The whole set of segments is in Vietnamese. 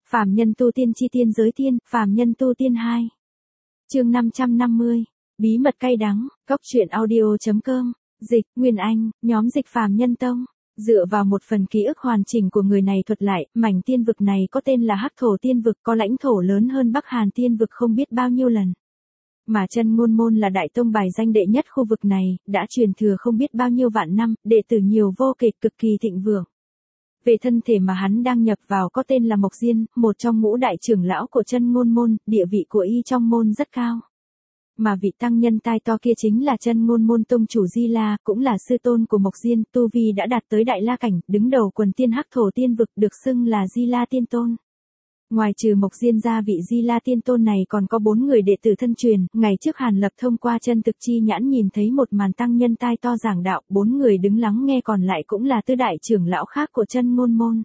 Phàm nhân tu tiên chi tiên giới tiên, phàm nhân tu tiên 2. Chương 550. Bí mật cay đắng, góc truyện audio.com. Dịch, Nguyên Anh, nhóm dịch phàm nhân tông. Dựa vào một phần ký ức hoàn chỉnh của người này thuật lại, mảnh tiên vực này có tên là Hắc Thổ Tiên Vực, có lãnh thổ lớn hơn Bắc Hàn Tiên Vực không biết bao nhiêu lần. Mà Chân Ngôn Môn là đại tông bài danh đệ nhất khu vực này, đã truyền thừa không biết bao nhiêu vạn năm, đệ tử nhiều vô kể, cực kỳ thịnh vượng. Về thân thể mà hắn đang nhập vào có tên là Mộc Diên, một trong ngũ đại trưởng lão của Chân Ngôn Môn, địa vị của y trong môn rất cao. Mà vị tăng nhân tai to kia chính là Chân Ngôn Môn tông chủ Di La, cũng là sư tôn của Mộc Diên, tu vi đã đạt tới đại la cảnh, đứng đầu quần tiên Hắc Thổ Tiên Vực, được xưng là Di La Tiên Tôn. Ngoài trừ Mộc Diên ra, vị Di La Tiên Tôn này còn có 4 người đệ tử thân truyền. Ngày trước Hàn Lập thông qua chân thực chi nhãn nhìn thấy một màn tăng nhân tai to giảng đạo, 4 người đứng lắng nghe, còn lại cũng là tứ đại trưởng lão khác của Chân Ngôn Môn.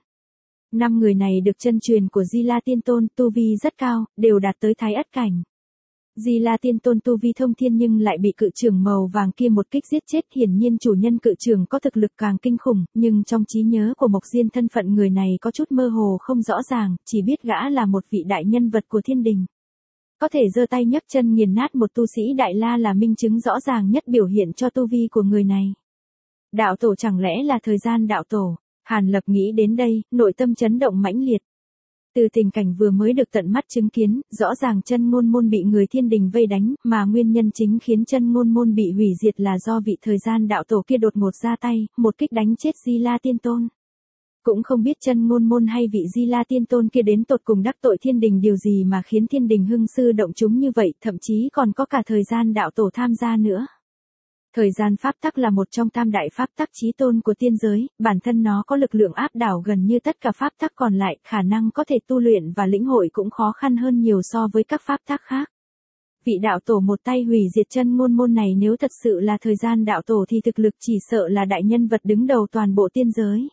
5 người này được chân truyền của Di La Tiên Tôn, tu vi rất cao, đều đạt tới Thái Ất cảnh. Di La Tiên Tôn tu vi thông thiên nhưng lại bị cự trưởng màu vàng kia một kích giết chết, hiển nhiên chủ nhân cự trưởng có thực lực càng kinh khủng, nhưng trong trí nhớ của Mộc Diên thân phận người này có chút mơ hồ không rõ ràng, chỉ biết gã là một vị đại nhân vật của thiên đình. Có thể giơ tay nhấc chân nghiền nát một tu sĩ đại la là minh chứng rõ ràng nhất biểu hiện cho tu vi của người này. Đạo tổ chẳng lẽ là thời gian đạo tổ? Hàn Lập nghĩ đến đây, nội tâm chấn động mãnh liệt. Từ tình cảnh vừa mới được tận mắt chứng kiến, rõ ràng Chân Ngôn Môn bị người thiên đình vây đánh, mà nguyên nhân chính khiến Chân Ngôn Môn bị hủy diệt là do vị thời gian đạo tổ kia đột ngột ra tay, một kích đánh chết Di La Tiên Tôn. Cũng không biết Chân Ngôn Môn hay vị Di La Tiên Tôn kia đến tột cùng đắc tội thiên đình điều gì mà khiến thiên đình hưng sư động chúng như vậy, thậm chí còn có cả thời gian đạo tổ tham gia nữa. Thời gian pháp tắc là một trong tam đại pháp tắc chí tôn của tiên giới, bản thân nó có lực lượng áp đảo gần như tất cả pháp tắc còn lại, khả năng có thể tu luyện và lĩnh hội cũng khó khăn hơn nhiều so với các pháp tắc khác. Vị đạo tổ một tay hủy diệt Chân Ngôn Môn này nếu thật sự là thời gian đạo tổ thì thực lực chỉ sợ là đại nhân vật đứng đầu toàn bộ tiên giới.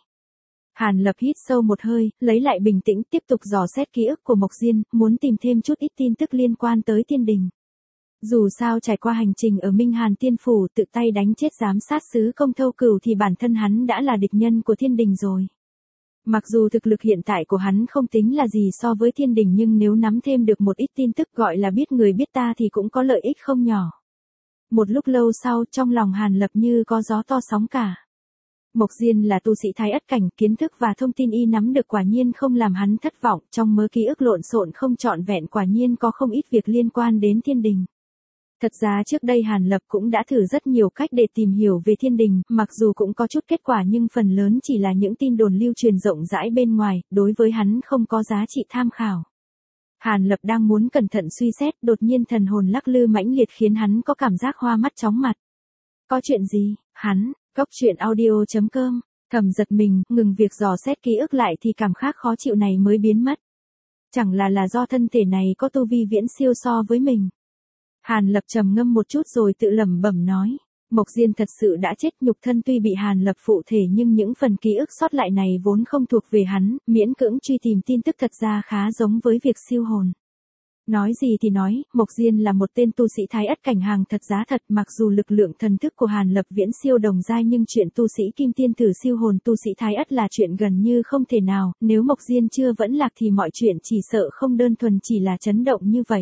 Hàn Lập hít sâu một hơi, lấy lại bình tĩnh, tiếp tục dò xét ký ức của Mộc Diên, muốn tìm thêm chút ít tin tức liên quan tới thiên đình. Dù sao trải qua hành trình ở Minh Hàn Tiên Phủ tự tay đánh chết giám sát sứ Công Thâu Cửu thì bản thân hắn đã là địch nhân của thiên đình rồi. Mặc dù thực lực hiện tại của hắn không tính là gì so với thiên đình nhưng nếu nắm thêm được một ít tin tức gọi là biết người biết ta thì cũng có lợi ích không nhỏ. Một lúc lâu sau trong lòng Hàn Lập như có gió to sóng cả. Mộc Diên là tu sĩ Thái Ất cảnh, kiến thức và thông tin y nắm được quả nhiên không làm hắn thất vọng, trong mớ ký ức lộn xộn không trọn vẹn quả nhiên có không ít việc liên quan đến thiên đình. Thật ra trước đây Hàn Lập cũng đã thử rất nhiều cách để tìm hiểu về thiên đình, mặc dù cũng có chút kết quả nhưng phần lớn chỉ là những tin đồn lưu truyền rộng rãi bên ngoài, đối với hắn không có giá trị tham khảo. Hàn Lập đang muốn cẩn thận suy xét, đột nhiên thần hồn lắc lư mãnh liệt khiến hắn có cảm giác hoa mắt chóng mặt. Có chuyện gì? Hắn, góc truyện audio.com, thầm giật mình, ngừng việc dò xét ký ức lại thì cảm giác khó chịu này mới biến mất. Chẳng là do thân thể này có tu vi viễn siêu so với mình. Hàn Lập trầm ngâm một chút rồi tự lẩm bẩm nói, Mộc Diên thật sự đã chết, nhục thân tuy bị Hàn Lập phụ thể nhưng những phần ký ức sót lại này vốn không thuộc về hắn, miễn cưỡng truy tìm tin tức thật ra khá giống với việc siêu hồn. Nói gì thì nói, Mộc Diên là một tên tu sĩ Thái Ất cảnh hàng thật giá thật, mặc dù lực lượng thần thức của Hàn Lập viễn siêu đồng giai nhưng chuyện tu sĩ Kim Tiên thử siêu hồn tu sĩ Thái Ất là chuyện gần như không thể nào, nếu Mộc Diên chưa vẫn lạc thì mọi chuyện chỉ sợ không đơn thuần chỉ là chấn động như vậy.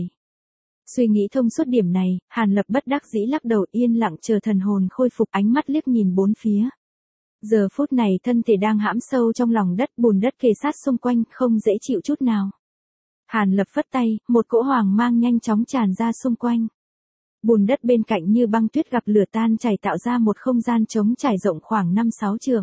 Suy nghĩ thông suốt điểm này, Hàn Lập bất đắc dĩ lắc đầu yên lặng chờ thần hồn khôi phục, ánh mắt liếc nhìn bốn phía. Giờ phút này thân thể đang hãm sâu trong lòng đất, bùn đất kề sát xung quanh, không dễ chịu chút nào. Hàn Lập phất tay, một cỗ hoàng mang nhanh chóng tràn ra xung quanh. Bùn đất bên cạnh như băng tuyết gặp lửa tan chảy tạo ra một không gian trống trải rộng khoảng 5-6 trượng.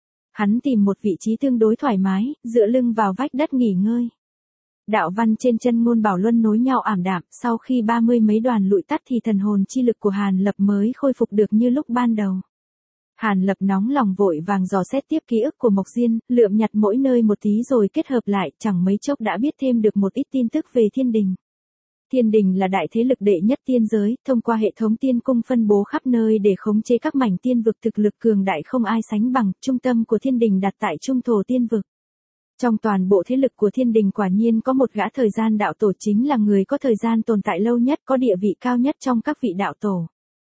Hắn tìm một vị trí tương đối thoải mái, dựa lưng vào vách đất nghỉ ngơi. Đạo văn trên Chân Ngôn Bảo Luân nối nhau ảm đạm, sau khi 30 mấy đoàn lụi tắt thì thần hồn chi lực của Hàn Lập mới khôi phục được như lúc ban đầu. Hàn Lập nóng lòng vội vàng dò xét tiếp ký ức của Mộc Diên, lượm nhặt mỗi nơi một tí rồi kết hợp lại, chẳng mấy chốc đã biết thêm được một ít tin tức về thiên đình. Thiên đình là đại thế lực đệ nhất tiên giới, thông qua hệ thống tiên cung phân bố khắp nơi để khống chế các mảnh tiên vực, thực lực cường đại không ai sánh bằng, trung tâm của thiên đình đặt tại Trung Thổ Tiên Vực. Trong toàn bộ thế lực của thiên đình quả nhiên có một gã thời gian đạo tổ, chính là người có thời gian tồn tại lâu nhất, có địa vị cao nhất trong các vị đạo tổ.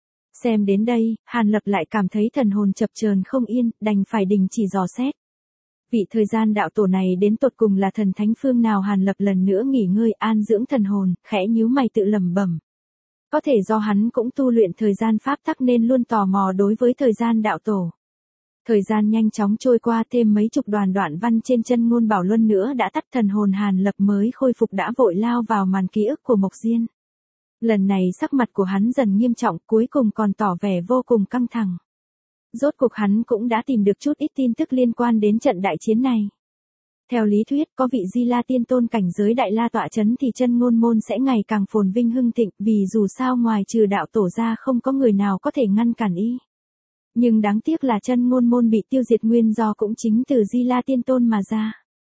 Xem đến đây, Hàn Lập lại cảm thấy thần hồn chập chờn không yên, đành phải đình chỉ dò xét. Vị thời gian đạo tổ này đến tột cùng là thần thánh phương nào? Hàn Lập lần nữa nghỉ ngơi an dưỡng thần hồn, khẽ nhíu mày tự lẩm bẩm. Có thể do hắn cũng tu luyện thời gian pháp tắc nên luôn tò mò đối với thời gian đạo tổ. Thời gian nhanh chóng trôi qua, thêm mấy chục đoạn văn trên chân ngôn bảo luân nữa đã tắt, thần hồn Hàn Lập mới khôi phục đã vội lao vào màn ký ức của Mộc Diên. Lần này sắc mặt của hắn dần nghiêm trọng, cuối cùng còn tỏ vẻ vô cùng căng thẳng. Rốt cuộc hắn cũng đã tìm được chút ít tin tức liên quan đến trận đại chiến này. Theo lý thuyết, có vị Di La Tiên Tôn cảnh giới Đại La tọa chấn thì chân ngôn môn sẽ ngày càng phồn vinh hưng thịnh, vì dù sao ngoài trừ đạo tổ ra không có người nào có thể ngăn cản y. Nhưng đáng tiếc là chân ngôn môn bị tiêu diệt nguyên do cũng chính từ Di La Tiên Tôn mà ra.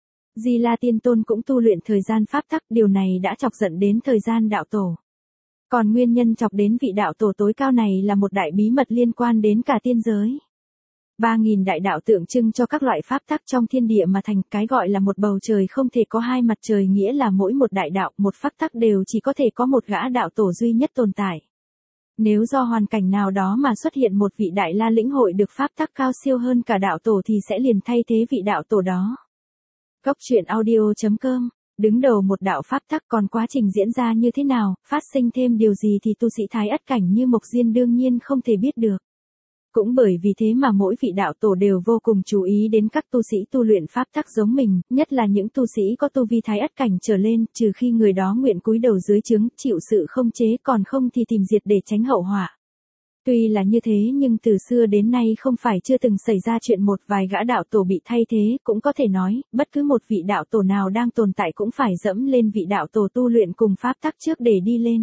Di La Tiên Tôn cũng tu luyện thời gian pháp tắc, điều này đã chọc giận đến thời gian đạo tổ. Còn nguyên nhân chọc đến vị đạo tổ tối cao này là một đại bí mật liên quan đến cả tiên giới. 3.000 đại đạo tượng trưng cho các loại pháp tắc trong thiên địa mà thành, cái gọi là một bầu trời không thể có hai mặt trời, nghĩa là mỗi một đại đạo, một pháp tắc đều chỉ có thể có một gã đạo tổ duy nhất tồn tại. Nếu do hoàn cảnh nào đó mà xuất hiện một vị đại la lĩnh hội được pháp tắc cao siêu hơn cả đạo tổ thì sẽ liền thay thế vị đạo tổ đó. Góc truyện audio.com. Đứng đầu một đạo pháp tắc, còn quá trình diễn ra như thế nào, phát sinh thêm điều gì thì tu sĩ thái ất cảnh như Mộc Diên đương nhiên không thể biết được. Cũng bởi vì thế mà mỗi vị đạo tổ đều vô cùng chú ý đến các tu sĩ tu luyện pháp tắc giống mình, nhất là những tu sĩ có tu vi thái ất cảnh trở lên, trừ khi người đó nguyện cúi đầu dưới trướng, chịu sự không chế, còn không thì tìm diệt để tránh hậu họa. Tuy là như thế nhưng từ xưa đến nay không phải chưa từng xảy ra chuyện một vài gã đạo tổ bị thay thế, cũng có thể nói, bất cứ một vị đạo tổ nào đang tồn tại cũng phải dẫm lên vị đạo tổ tu luyện cùng pháp tắc trước để đi lên.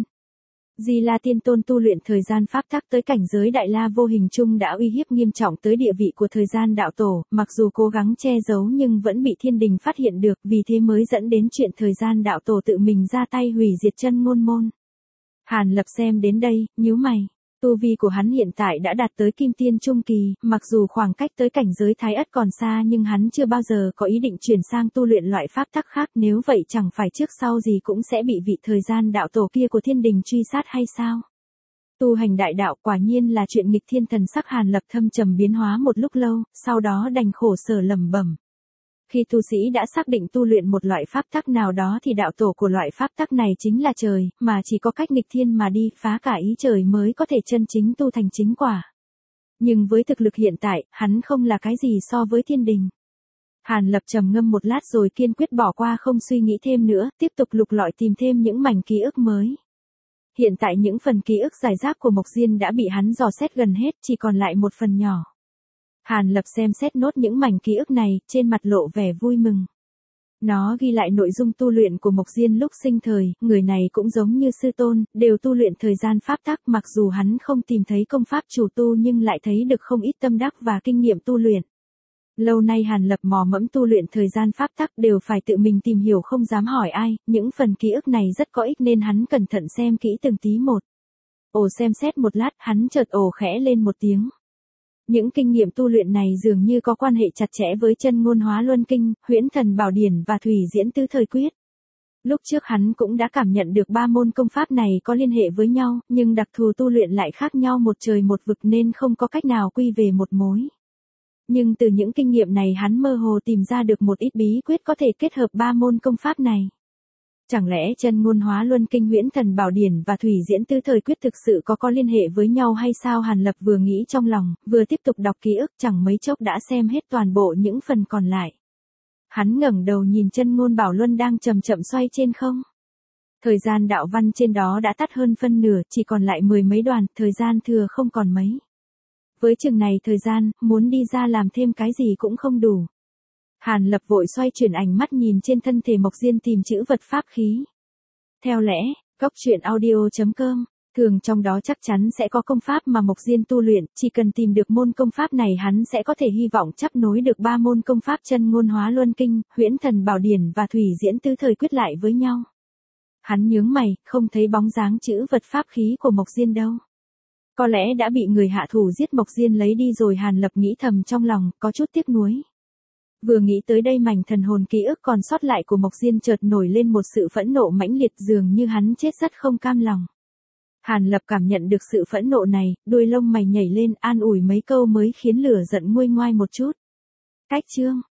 Di La Tiên Tôn tu luyện thời gian pháp tắc tới cảnh giới Đại La vô hình chung đã uy hiếp nghiêm trọng tới địa vị của thời gian đạo tổ, mặc dù cố gắng che giấu nhưng vẫn bị thiên đình phát hiện được, vì thế mới dẫn đến chuyện thời gian đạo tổ tự mình ra tay hủy diệt chân ngôn môn. Hàn Lập xem đến đây, nhíu mày. Tu vi của hắn hiện tại đã đạt tới Kim Tiên Trung Kỳ, mặc dù khoảng cách tới cảnh giới Thái Ất còn xa nhưng hắn chưa bao giờ có ý định chuyển sang tu luyện loại pháp tắc khác, nếu vậy chẳng phải trước sau gì cũng sẽ bị vị thời gian đạo tổ kia của thiên đình truy sát hay sao? Tu hành đại đạo quả nhiên là chuyện nghịch thiên, thần sắc Hàn Lập thâm trầm biến hóa một lúc lâu, sau đó đành khổ sở lẩm bẩm. Khi tu sĩ đã xác định tu luyện một loại pháp tắc nào đó thì đạo tổ của loại pháp tắc này chính là trời, mà chỉ có cách nghịch thiên mà đi, phá cả ý trời mới có thể chân chính tu thành chính quả. Nhưng với thực lực hiện tại, hắn không là cái gì so với thiên đình. Hàn Lập trầm ngâm một lát rồi kiên quyết bỏ qua không suy nghĩ thêm nữa, tiếp tục lục lọi tìm thêm những mảnh ký ức mới. Hiện tại những phần ký ức giải rác của Mộc Diên đã bị hắn dò xét gần hết, chỉ còn lại một phần nhỏ. Hàn Lập xem xét nốt những mảnh ký ức này, trên mặt lộ vẻ vui mừng. Nó ghi lại nội dung tu luyện của Mộc Diên lúc sinh thời, người này cũng giống như sư tôn, đều tu luyện thời gian pháp tắc, mặc dù hắn không tìm thấy công pháp chủ tu nhưng lại thấy được không ít tâm đắc và kinh nghiệm tu luyện. Lâu nay Hàn Lập mò mẫm tu luyện thời gian pháp tắc đều phải tự mình tìm hiểu, không dám hỏi ai, những phần ký ức này rất có ích nên hắn cẩn thận xem kỹ từng tí một. Xem xét một lát, hắn chợt khẽ lên một tiếng. Những kinh nghiệm tu luyện này dường như có quan hệ chặt chẽ với chân ngôn hóa luân kinh, huyễn thần bảo điển và thủy diễn tứ thời quyết. Lúc trước hắn cũng đã cảm nhận được ba môn công pháp này có liên hệ với nhau, nhưng đặc thù tu luyện lại khác nhau một trời một vực nên không có cách nào quy về một mối. Nhưng từ những kinh nghiệm này hắn mơ hồ tìm ra được một ít bí quyết có thể kết hợp ba môn công pháp này. Chẳng lẽ chân ngôn hóa luân kinh, huyễn thần bảo điển và thủy diễn tứ thời quyết thực sự có liên hệ với nhau hay sao? Hàn Lập vừa nghĩ trong lòng, vừa tiếp tục đọc ký ức, chẳng mấy chốc đã xem hết toàn bộ những phần còn lại. Hắn ngẩng đầu nhìn chân ngôn bảo luân đang chậm chậm xoay trên không. Thời gian đạo văn trên đó đã tắt hơn phân nửa, chỉ còn lại 10 mấy đoàn, thời gian thừa không còn mấy. Với chừng này thời gian, muốn đi ra làm thêm cái gì cũng không đủ. Hàn Lập vội xoay chuyển ánh mắt nhìn trên thân thể Mộc Diên tìm chữ vật pháp khí. Theo lẽ, góc truyện audio.com, thường trong đó chắc chắn sẽ có công pháp mà Mộc Diên tu luyện, chỉ cần tìm được môn công pháp này hắn sẽ có thể hy vọng chấp nối được ba môn công pháp chân ngôn hóa luân kinh, huyễn thần bảo điển và thủy diễn tứ thời quyết lại với nhau. Hắn nhướng mày, không thấy bóng dáng chữ vật pháp khí của Mộc Diên đâu. Có lẽ đã bị người hạ thủ giết Mộc Diên lấy đi rồi, Hàn Lập nghĩ thầm trong lòng, có chút tiếc nuối. Vừa nghĩ tới đây mảnh thần hồn ký ức còn sót lại của Mộc Diên chợt nổi lên một sự phẫn nộ mãnh liệt, dường như hắn chết rất không cam lòng. Hàn Lập cảm nhận được sự phẫn nộ này, đuôi lông mày nhảy lên, an ủi mấy câu mới khiến lửa giận nguôi ngoai một chút. Cách chương